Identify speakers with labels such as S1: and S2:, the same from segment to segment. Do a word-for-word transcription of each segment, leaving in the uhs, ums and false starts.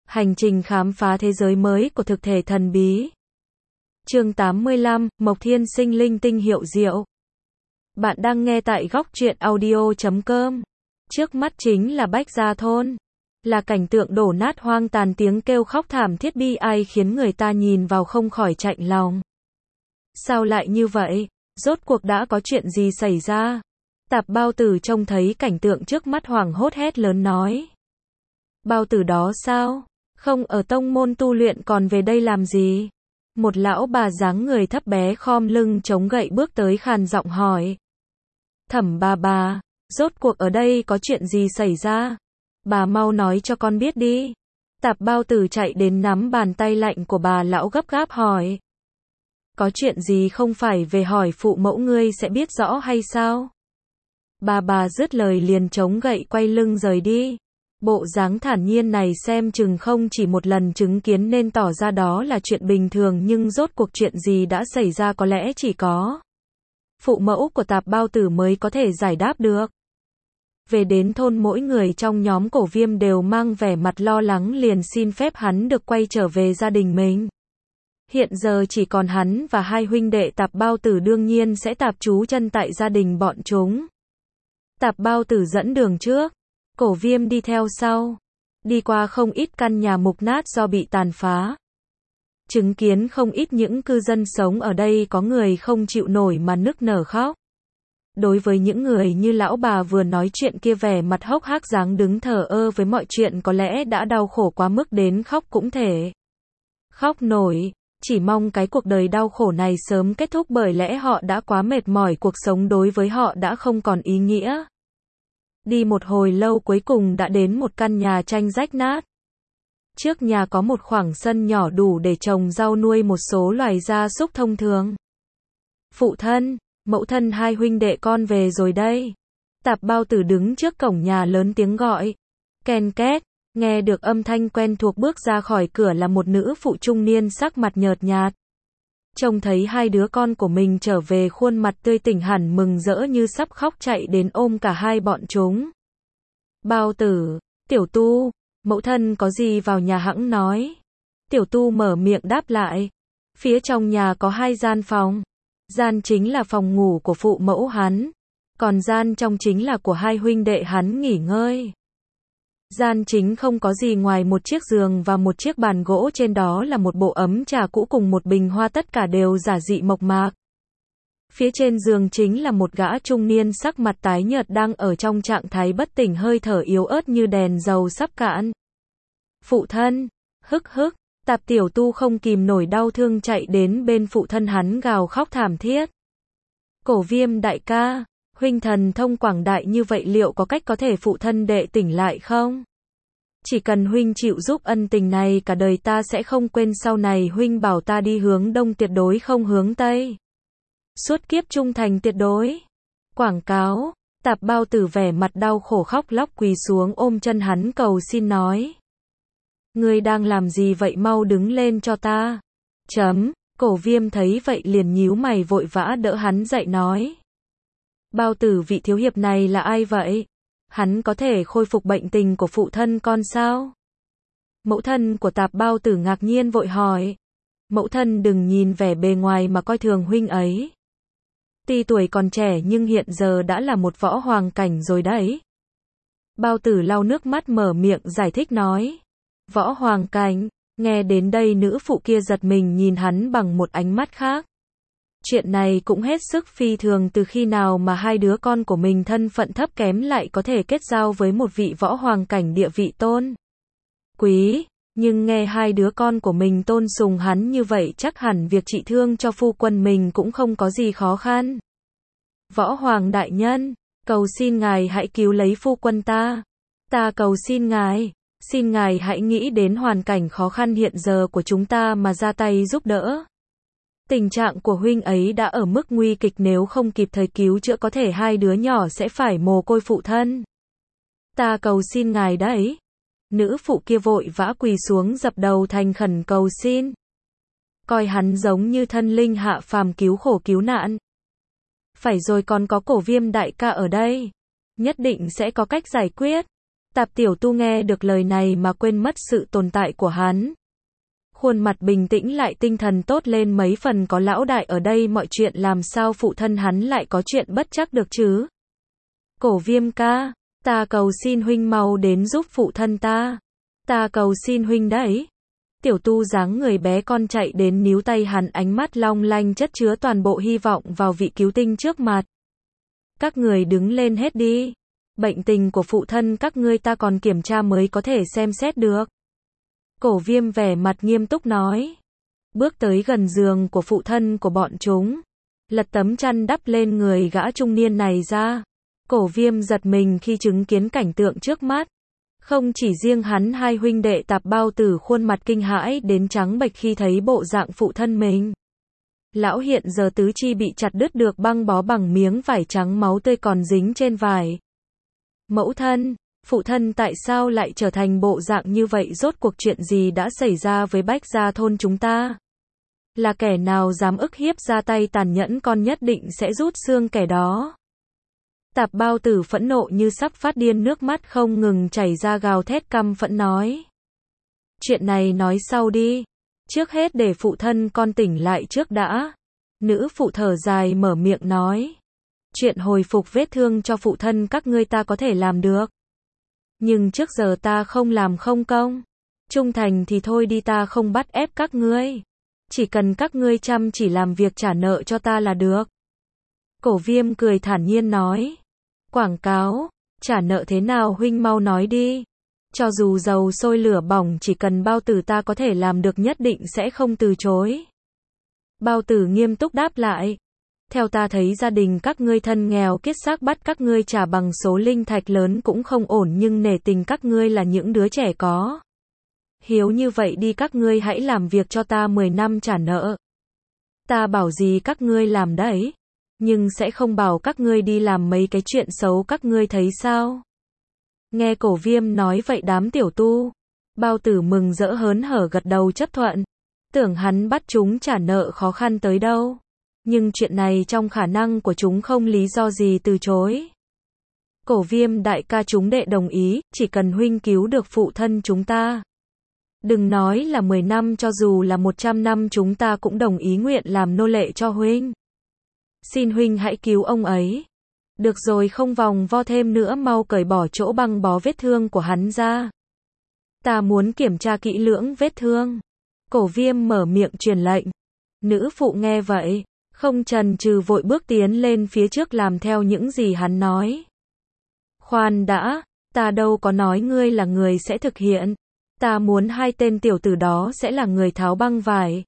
S1: Hành trình khám phá thế giới mới của thực thể thần bí. Chương tám mươi lăm, Mộc Thiên Sinh linh tinh hiệu diệu. Bạn đang nghe tại góc truyện audio chấm com. Trước mắt chính là Bách Gia Thôn. Là cảnh tượng đổ nát hoang tàn, tiếng kêu khóc thảm thiết bi ai khiến người ta nhìn vào không khỏi chạnh lòng. Sao lại như vậy? Rốt cuộc đã có chuyện gì xảy ra? Tạp Bao Tử trông thấy cảnh tượng trước mắt hoảng hốt hét lớn nói. Bao Tử đó sao? Không ở tông môn tu luyện còn về đây làm gì? Một lão bà dáng người thấp bé khom lưng chống gậy bước tới khàn giọng hỏi. Thẩm bà bà, rốt cuộc ở đây có chuyện gì xảy ra? Bà mau nói cho con biết đi. Tạp Bao Tử chạy đến nắm bàn tay lạnh của bà lão gấp gáp hỏi. Có chuyện gì không phải về hỏi phụ mẫu ngươi sẽ biết rõ hay sao? Bà bà dứt lời liền chống gậy quay lưng rời đi. Bộ dáng thản nhiên này xem chừng không chỉ một lần chứng kiến nên tỏ ra đó là chuyện bình thường, nhưng rốt cuộc chuyện gì đã xảy ra có lẽ chỉ có phụ mẫu của Tạp Bao Tử mới có thể giải đáp được. Về đến thôn, mỗi người trong nhóm Cổ Viêm đều mang vẻ mặt lo lắng, liền xin phép hắn được quay trở về gia đình mình. Hiện giờ chỉ còn hắn và hai huynh đệ Tạp Bao Tử, đương nhiên sẽ tạp trú chân tại gia đình bọn chúng. Tạp Bao Tử dẫn đường trước, Cổ Viêm đi theo sau. Đi qua không ít căn nhà mục nát do bị tàn phá. Chứng kiến không ít những cư dân sống ở đây có người không chịu nổi mà nức nở khóc. Đối với những người như lão bà vừa nói chuyện kia, vẻ mặt hốc hác dáng đứng thờ ơ với mọi chuyện, có lẽ đã đau khổ quá mức đến khóc cũng thể khóc nổi. Chỉ mong cái cuộc đời đau khổ này sớm kết thúc, bởi lẽ họ đã quá mệt mỏi, cuộc sống đối với họ đã không còn ý nghĩa. Đi một hồi lâu cuối cùng đã đến một căn nhà tranh rách nát. Trước nhà có một khoảng sân nhỏ đủ để trồng rau, nuôi một số loài gia súc thông thường. Phụ thân, mẫu thân, hai huynh đệ con về rồi đây. Tạp Bao Tử đứng trước cổng nhà lớn tiếng gọi. Ken két, nghe được âm thanh quen thuộc, bước ra khỏi cửa là một nữ phụ trung niên sắc mặt nhợt nhạt. Trông thấy hai đứa con của mình trở về, khuôn mặt tươi tỉnh hẳn, mừng rỡ như sắp khóc, chạy đến ôm cả hai bọn chúng. Bao Tử, Tiểu Tu, mẫu thân có gì vào nhà hẵng nói. Tiểu Tu mở miệng đáp lại. Phía trong nhà có hai gian phòng. Gian chính là phòng ngủ của phụ mẫu hắn, còn gian trong chính là của hai huynh đệ hắn nghỉ ngơi. Gian chính không có gì ngoài một chiếc giường và một chiếc bàn gỗ, trên đó là một bộ ấm trà cũ cùng một bình hoa, tất cả đều giản dị mộc mạc. Phía trên giường chính là một gã trung niên sắc mặt tái nhợt đang ở trong trạng thái bất tỉnh, hơi thở yếu ớt như đèn dầu sắp cạn. Phụ thân, hức hức, Tạp Tiểu Tu không kìm nổi đau thương chạy đến bên phụ thân hắn gào khóc thảm thiết. Cổ Viêm đại ca, huynh thần thông quảng đại như vậy, liệu có cách có thể phụ thân đệ tỉnh lại không? Chỉ cần huynh chịu giúp, ân tình này cả đời ta sẽ không quên, sau này huynh bảo ta đi hướng đông tuyệt đối không hướng tây. Suốt kiếp trung thành tuyệt đối. Quảng cáo. Tạp Bao Tử vẻ mặt đau khổ khóc lóc quỳ xuống ôm chân hắn cầu xin nói. Ngươi đang làm gì vậy, mau đứng lên cho ta. Chấm. Cổ Viêm thấy vậy liền nhíu mày, vội vã đỡ hắn dậy nói. Bao Tử, vị thiếu hiệp này là ai vậy? Hắn có thể khôi phục bệnh tình của phụ thân con sao? Mẫu thân của Tạp Bao Tử ngạc nhiên vội hỏi. Mẫu thân đừng nhìn vẻ bề ngoài mà coi thường huynh ấy. Tuy tuổi còn trẻ nhưng hiện giờ đã là một võ hoàng cảnh rồi đấy. Bao Tử lau nước mắt mở miệng giải thích nói. Võ hoàng cảnh, nghe đến đây nữ phụ kia giật mình nhìn hắn bằng một ánh mắt khác. Chuyện này cũng hết sức phi thường, từ khi nào mà hai đứa con của mình thân phận thấp kém lại có thể kết giao với một vị võ hoàng cảnh địa vị tôn quý, nhưng nghe hai đứa con của mình tôn sùng hắn như vậy, chắc hẳn việc trị thương cho phu quân mình cũng không có gì khó khăn. Võ hoàng đại nhân, cầu xin ngài hãy cứu lấy phu quân ta. Ta cầu xin ngài, xin ngài hãy nghĩ đến hoàn cảnh khó khăn hiện giờ của chúng ta mà ra tay giúp đỡ. Tình trạng của huynh ấy đã ở mức nguy kịch, nếu không kịp thời cứu chữa có thể hai đứa nhỏ sẽ phải mồ côi phụ thân. Ta cầu xin ngài đấy. Nữ phụ kia vội vã quỳ xuống dập đầu thành khẩn cầu xin. Coi hắn giống như thân linh hạ phàm cứu khổ cứu nạn. Phải rồi, còn có Cổ Viêm đại ca ở đây. Nhất định sẽ có cách giải quyết. Tạp Tiểu Tu nghe được lời này mà quên mất sự tồn tại của hắn. Khuôn mặt bình tĩnh lại tinh thần tốt lên mấy phần, có lão đại ở đây mọi chuyện làm sao phụ thân hắn lại có chuyện bất trắc được chứ? Cổ Viêm ca, ta cầu xin huynh mau đến giúp phụ thân ta. Ta cầu xin huynh đấy. Tiểu Tu dáng người bé con chạy đến níu tay hắn, ánh mắt long lanh chất chứa toàn bộ hy vọng vào vị cứu tinh trước mặt. Các người đứng lên hết đi. Bệnh tình của phụ thân các ngươi ta còn kiểm tra mới có thể xem xét được. Cổ Viêm vẻ mặt nghiêm túc nói. Bước tới gần giường của phụ thân của bọn chúng. Lật tấm chăn đắp lên người gã trung niên này ra. Cổ Viêm giật mình khi chứng kiến cảnh tượng trước mắt. Không chỉ riêng hắn, hai huynh đệ Tạp Bao Tử khuôn mặt kinh hãi đến trắng bệch khi thấy bộ dạng phụ thân mình. Lão hiện giờ tứ chi bị chặt đứt, được băng bó bằng miếng vải trắng, máu tươi còn dính trên vải. Mẫu thân, phụ thân tại sao lại trở thành bộ dạng như vậy, rốt cuộc chuyện gì đã xảy ra với Bách Gia thôn chúng ta? Là kẻ nào dám ức hiếp, ra tay tàn nhẫn, con nhất định sẽ rút xương kẻ đó. Tạp Bao Tử phẫn nộ như sắp phát điên, nước mắt không ngừng chảy ra, gào thét căm phẫn nói. Chuyện này nói sau đi. Trước hết để phụ thân con tỉnh lại trước đã. Nữ phụ thở dài mở miệng nói. Chuyện hồi phục vết thương cho phụ thân các ngươi ta có thể làm được. Nhưng trước giờ ta không làm không công. Trung thành thì thôi đi, ta không bắt ép các ngươi. Chỉ cần các ngươi chăm chỉ làm việc trả nợ cho ta là được. Cổ Viêm cười thản nhiên nói. Quảng cáo, trả nợ thế nào huynh mau nói đi. Cho dù dầu sôi lửa bỏng, chỉ cần Bao Tử ta có thể làm được nhất định sẽ không từ chối. Bao Tử nghiêm túc đáp lại. Theo ta thấy gia đình các ngươi thân nghèo kiết xác, bắt các ngươi trả bằng số linh thạch lớn cũng không ổn, nhưng nể tình các ngươi là những đứa trẻ có hiếu như vậy đi, các ngươi hãy làm việc cho ta mười năm trả nợ. Ta bảo gì các ngươi làm đấy, nhưng sẽ không bảo các ngươi đi làm mấy cái chuyện xấu, các ngươi thấy sao? Nghe Cổ Viêm nói vậy, đám tiểu tu, Bao Tử mừng rỡ hớn hở gật đầu chấp thuận. Tưởng hắn bắt chúng trả nợ khó khăn tới đâu. Nhưng chuyện này trong khả năng của chúng, không lý do gì từ chối. Cổ Viêm đại ca, chúng đệ đồng ý, chỉ cần huynh cứu được phụ thân chúng ta. Đừng nói là mười năm, cho dù là một trăm năm chúng ta cũng đồng ý nguyện làm nô lệ cho huynh. Xin huynh hãy cứu ông ấy. Được rồi, không vòng vo thêm nữa, mau cởi bỏ chỗ băng bó vết thương của hắn ra. Ta muốn kiểm tra kỹ lưỡng vết thương. Cổ Viêm mở miệng truyền lệnh. Nữ phụ nghe vậy, không chần chừ vội bước tiến lên phía trước làm theo những gì hắn nói. Khoan đã, ta đâu có nói ngươi là người sẽ thực hiện. Ta muốn hai tên tiểu tử đó sẽ là người tháo băng vải.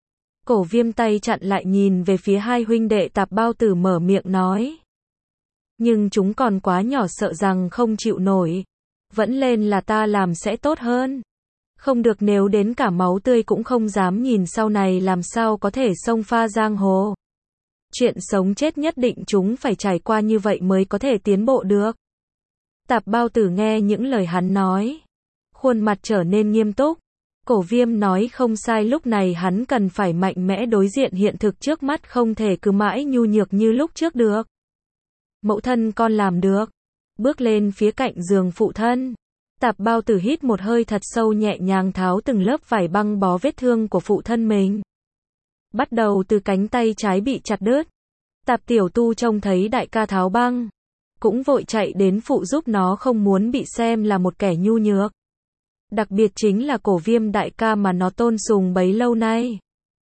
S1: Cổ Viêm tay chặn lại, nhìn về phía hai huynh đệ Tạp Bao Tử mở miệng nói. Nhưng chúng còn quá nhỏ, sợ rằng không chịu nổi. Vẫn lên là ta làm sẽ tốt hơn. Không được, nếu đến cả máu tươi cũng không dám nhìn, sau này làm sao có thể xông pha giang hồ. Chuyện sống chết nhất định chúng phải trải qua như vậy mới có thể tiến bộ được. Tạp Bao Tử nghe những lời hắn nói, khuôn mặt trở nên nghiêm túc. Cổ Viêm nói không sai, lúc này hắn cần phải mạnh mẽ đối diện hiện thực trước mắt, không thể cứ mãi nhu nhược như lúc trước được. Mẫu thân con làm được. Bước lên phía cạnh giường phụ thân. Tạp Bao Tử hít một hơi thật sâu, nhẹ nhàng tháo từng lớp vải băng bó vết thương của phụ thân mình. Bắt đầu từ cánh tay trái bị chặt đứt. Tạp Tiểu Tu trông thấy đại ca tháo băng, cũng vội chạy đến phụ giúp, nó không muốn bị xem là một kẻ nhu nhược. Đặc biệt chính là Cổ Viêm đại ca mà nó tôn sùng bấy lâu nay.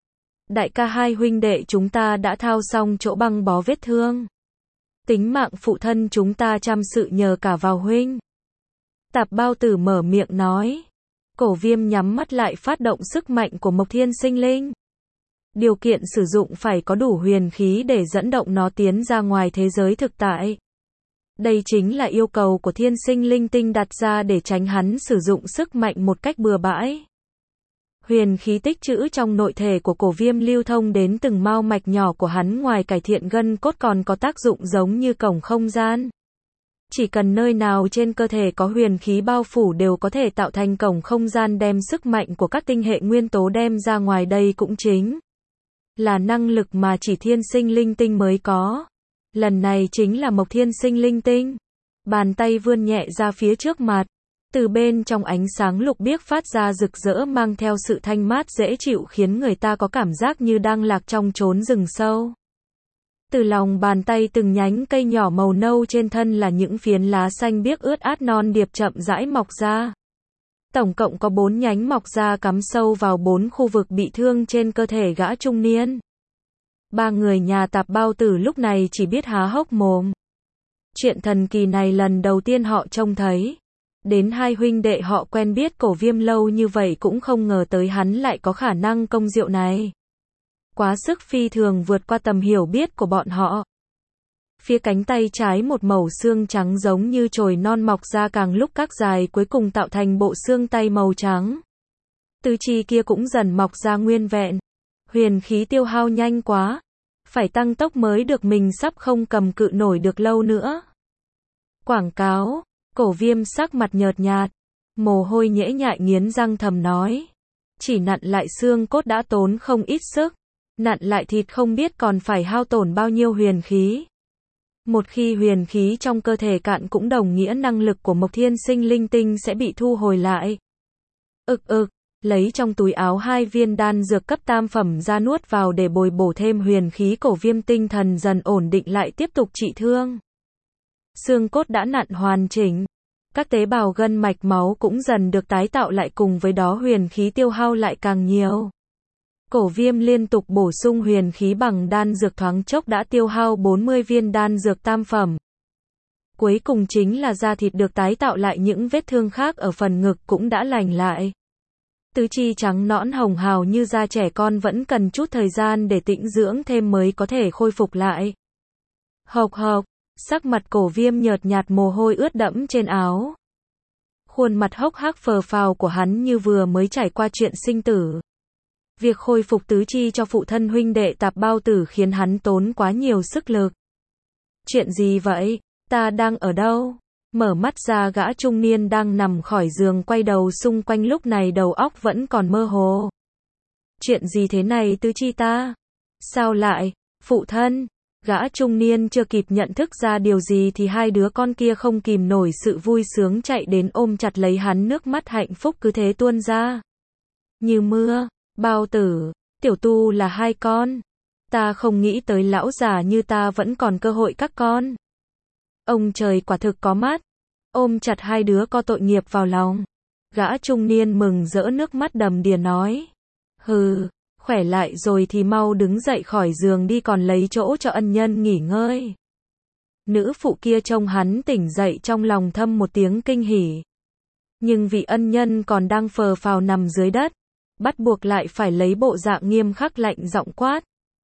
S1: Đại ca, hai huynh đệ chúng ta đã thao xong chỗ băng bó vết thương. Tính mạng phụ thân chúng ta chăm sự nhờ cả vào huynh. Tạp Bao Tử mở miệng nói. Cổ Viêm nhắm mắt lại, phát động sức mạnh của Mộc Thiên Sinh Linh. Điều kiện sử dụng phải có đủ huyền khí để dẫn động nó tiến ra ngoài thế giới thực tại. Đây chính là yêu cầu của Thiên Sinh Linh Tinh đặt ra để tránh hắn sử dụng sức mạnh một cách bừa bãi. Huyền khí tích trữ trong nội thể của Cổ Viêm lưu thông đến từng mao mạch nhỏ của hắn, ngoài cải thiện gân cốt còn có tác dụng giống như cổng không gian. Chỉ cần nơi nào trên cơ thể có huyền khí bao phủ đều có thể tạo thành cổng không gian, đem sức mạnh của các tinh hệ nguyên tố đem ra ngoài, đây cũng chính là năng lực mà chỉ Thiên Sinh Linh Tinh mới có. Lần này chính là Mộc Thiên Sinh Linh Tinh. Bàn tay vươn nhẹ ra phía trước mặt. Từ bên trong ánh sáng lục biếc phát ra rực rỡ mang theo sự thanh mát dễ chịu khiến người ta có cảm giác như đang lạc trong chốn rừng sâu. Từ lòng bàn tay từng nhánh cây nhỏ màu nâu trên thân là những phiến lá xanh biếc ướt át non điệp chậm rãi mọc ra. Tổng cộng có bốn nhánh mọc ra cắm sâu vào bốn khu vực bị thương trên cơ thể gã trung niên. Ba người nhà Tạp Bao Tử lúc này chỉ biết há hốc mồm. Chuyện thần kỳ này lần đầu tiên họ trông thấy. Đến hai huynh đệ họ quen biết Cổ Viêm lâu như vậy cũng không ngờ tới hắn lại có khả năng công diệu này. Quá sức phi thường vượt qua tầm hiểu biết của bọn họ. Phía cánh tay trái một mẩu xương trắng giống như chồi non mọc ra càng lúc các dài cuối cùng tạo thành bộ xương tay màu trắng. Tứ chi kia cũng dần mọc ra nguyên vẹn. Huyền khí tiêu hao nhanh quá. Phải tăng tốc mới được, mình sắp không cầm cự nổi được lâu nữa. Quảng cáo. Cổ Viêm sắc mặt nhợt nhạt. Mồ hôi nhễ nhại nghiến răng thầm nói. Chỉ nặn lại xương cốt đã tốn không ít sức. Nặn lại thịt không biết còn phải hao tổn bao nhiêu huyền khí. Một khi huyền khí trong cơ thể cạn cũng đồng nghĩa năng lực của Mộc Thiên Sinh linh tinh sẽ bị thu hồi lại. Ực ực, lấy trong túi áo hai viên đan dược cấp tam phẩm ra nuốt vào để bồi bổ thêm huyền khí. Cổ Viêm tinh thần dần ổn định lại tiếp tục trị thương. Xương cốt đã nặn hoàn chỉnh. Các tế bào gân mạch máu cũng dần được tái tạo lại, cùng với đó huyền khí tiêu hao lại càng nhiều. Cổ Viêm liên tục bổ sung huyền khí bằng đan dược, thoáng chốc đã tiêu hao bốn mươi viên đan dược tam phẩm. Cuối cùng chính là da thịt được tái tạo lại, những vết thương khác ở phần ngực cũng đã lành lại. Tứ chi trắng nõn hồng hào như da trẻ con vẫn cần chút thời gian để tĩnh dưỡng thêm mới có thể khôi phục lại. Hộc hộc, sắc mặt Cổ Viêm nhợt nhạt, mồ hôi ướt đẫm trên áo. Khuôn mặt hốc hác phờ phào của hắn như vừa mới trải qua chuyện sinh tử. Việc khôi phục tứ chi cho phụ thân huynh đệ Tạp Bao Tử khiến hắn tốn quá nhiều sức lực. Chuyện gì vậy? Ta đang ở đâu? Mở mắt ra, gã trung niên đang nằm khỏi giường quay đầu xung quanh, lúc này đầu óc vẫn còn mơ hồ. Chuyện gì thế này, tứ chi ta? Sao lại? Phụ thân? Gã trung niên chưa kịp nhận thức ra điều gì thì hai đứa con kia không kìm nổi sự vui sướng chạy đến ôm chặt lấy hắn, nước mắt hạnh phúc cứ thế tuôn ra. Như mưa. Bao Tử, Tiểu Tu là hai con. Ta không nghĩ tới lão già như ta vẫn còn cơ hội các con. Ông trời quả thực có mắt. Ôm chặt hai đứa có tội nghiệp vào lòng. Gã trung niên mừng rỡ nước mắt đầm đìa nói. Hừ, khỏe lại rồi thì mau đứng dậy khỏi giường đi, còn lấy chỗ cho ân nhân nghỉ ngơi. Nữ phụ kia trông hắn tỉnh dậy trong lòng thầm một tiếng kinh hỉ. Nhưng vì ân nhân còn đang phờ phào nằm dưới đất, bắt buộc lại phải lấy bộ dạng nghiêm khắc lạnh giọng quát.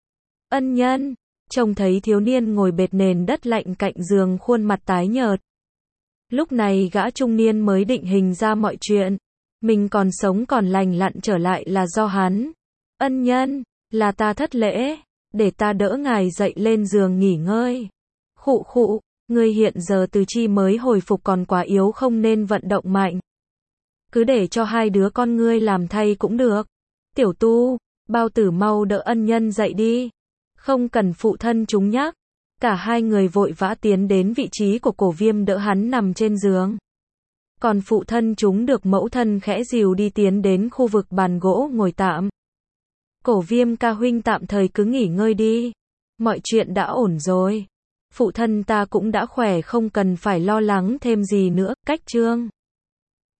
S1: Ân nhân, trông thấy thiếu niên ngồi bệt nền đất lạnh cạnh giường, khuôn mặt tái nhợt. Lúc này gã trung niên mới định hình ra mọi chuyện. Mình còn sống còn lành lặn trở lại là do hắn. Ân nhân, là ta thất lễ, để ta đỡ ngài dậy lên giường nghỉ ngơi. Khụ khụ, ngươi hiện giờ từ chi mới hồi phục còn quá yếu, không nên vận động mạnh. Cứ để cho hai đứa con ngươi làm thay cũng được. Tiểu Tu, Bao Tử mau đỡ ân nhân dậy đi. Không cần phụ thân chúng nhắc. Cả hai người vội vã tiến đến vị trí của Cổ Viêm đỡ hắn nằm trên giường. Còn phụ thân chúng được mẫu thân khẽ dìu đi tiến đến khu vực bàn gỗ ngồi tạm. Cổ Viêm ca huynh tạm thời cứ nghỉ ngơi đi. Mọi chuyện đã ổn rồi. Phụ thân ta cũng đã khỏe, không cần phải lo lắng thêm gì nữa. Cách chương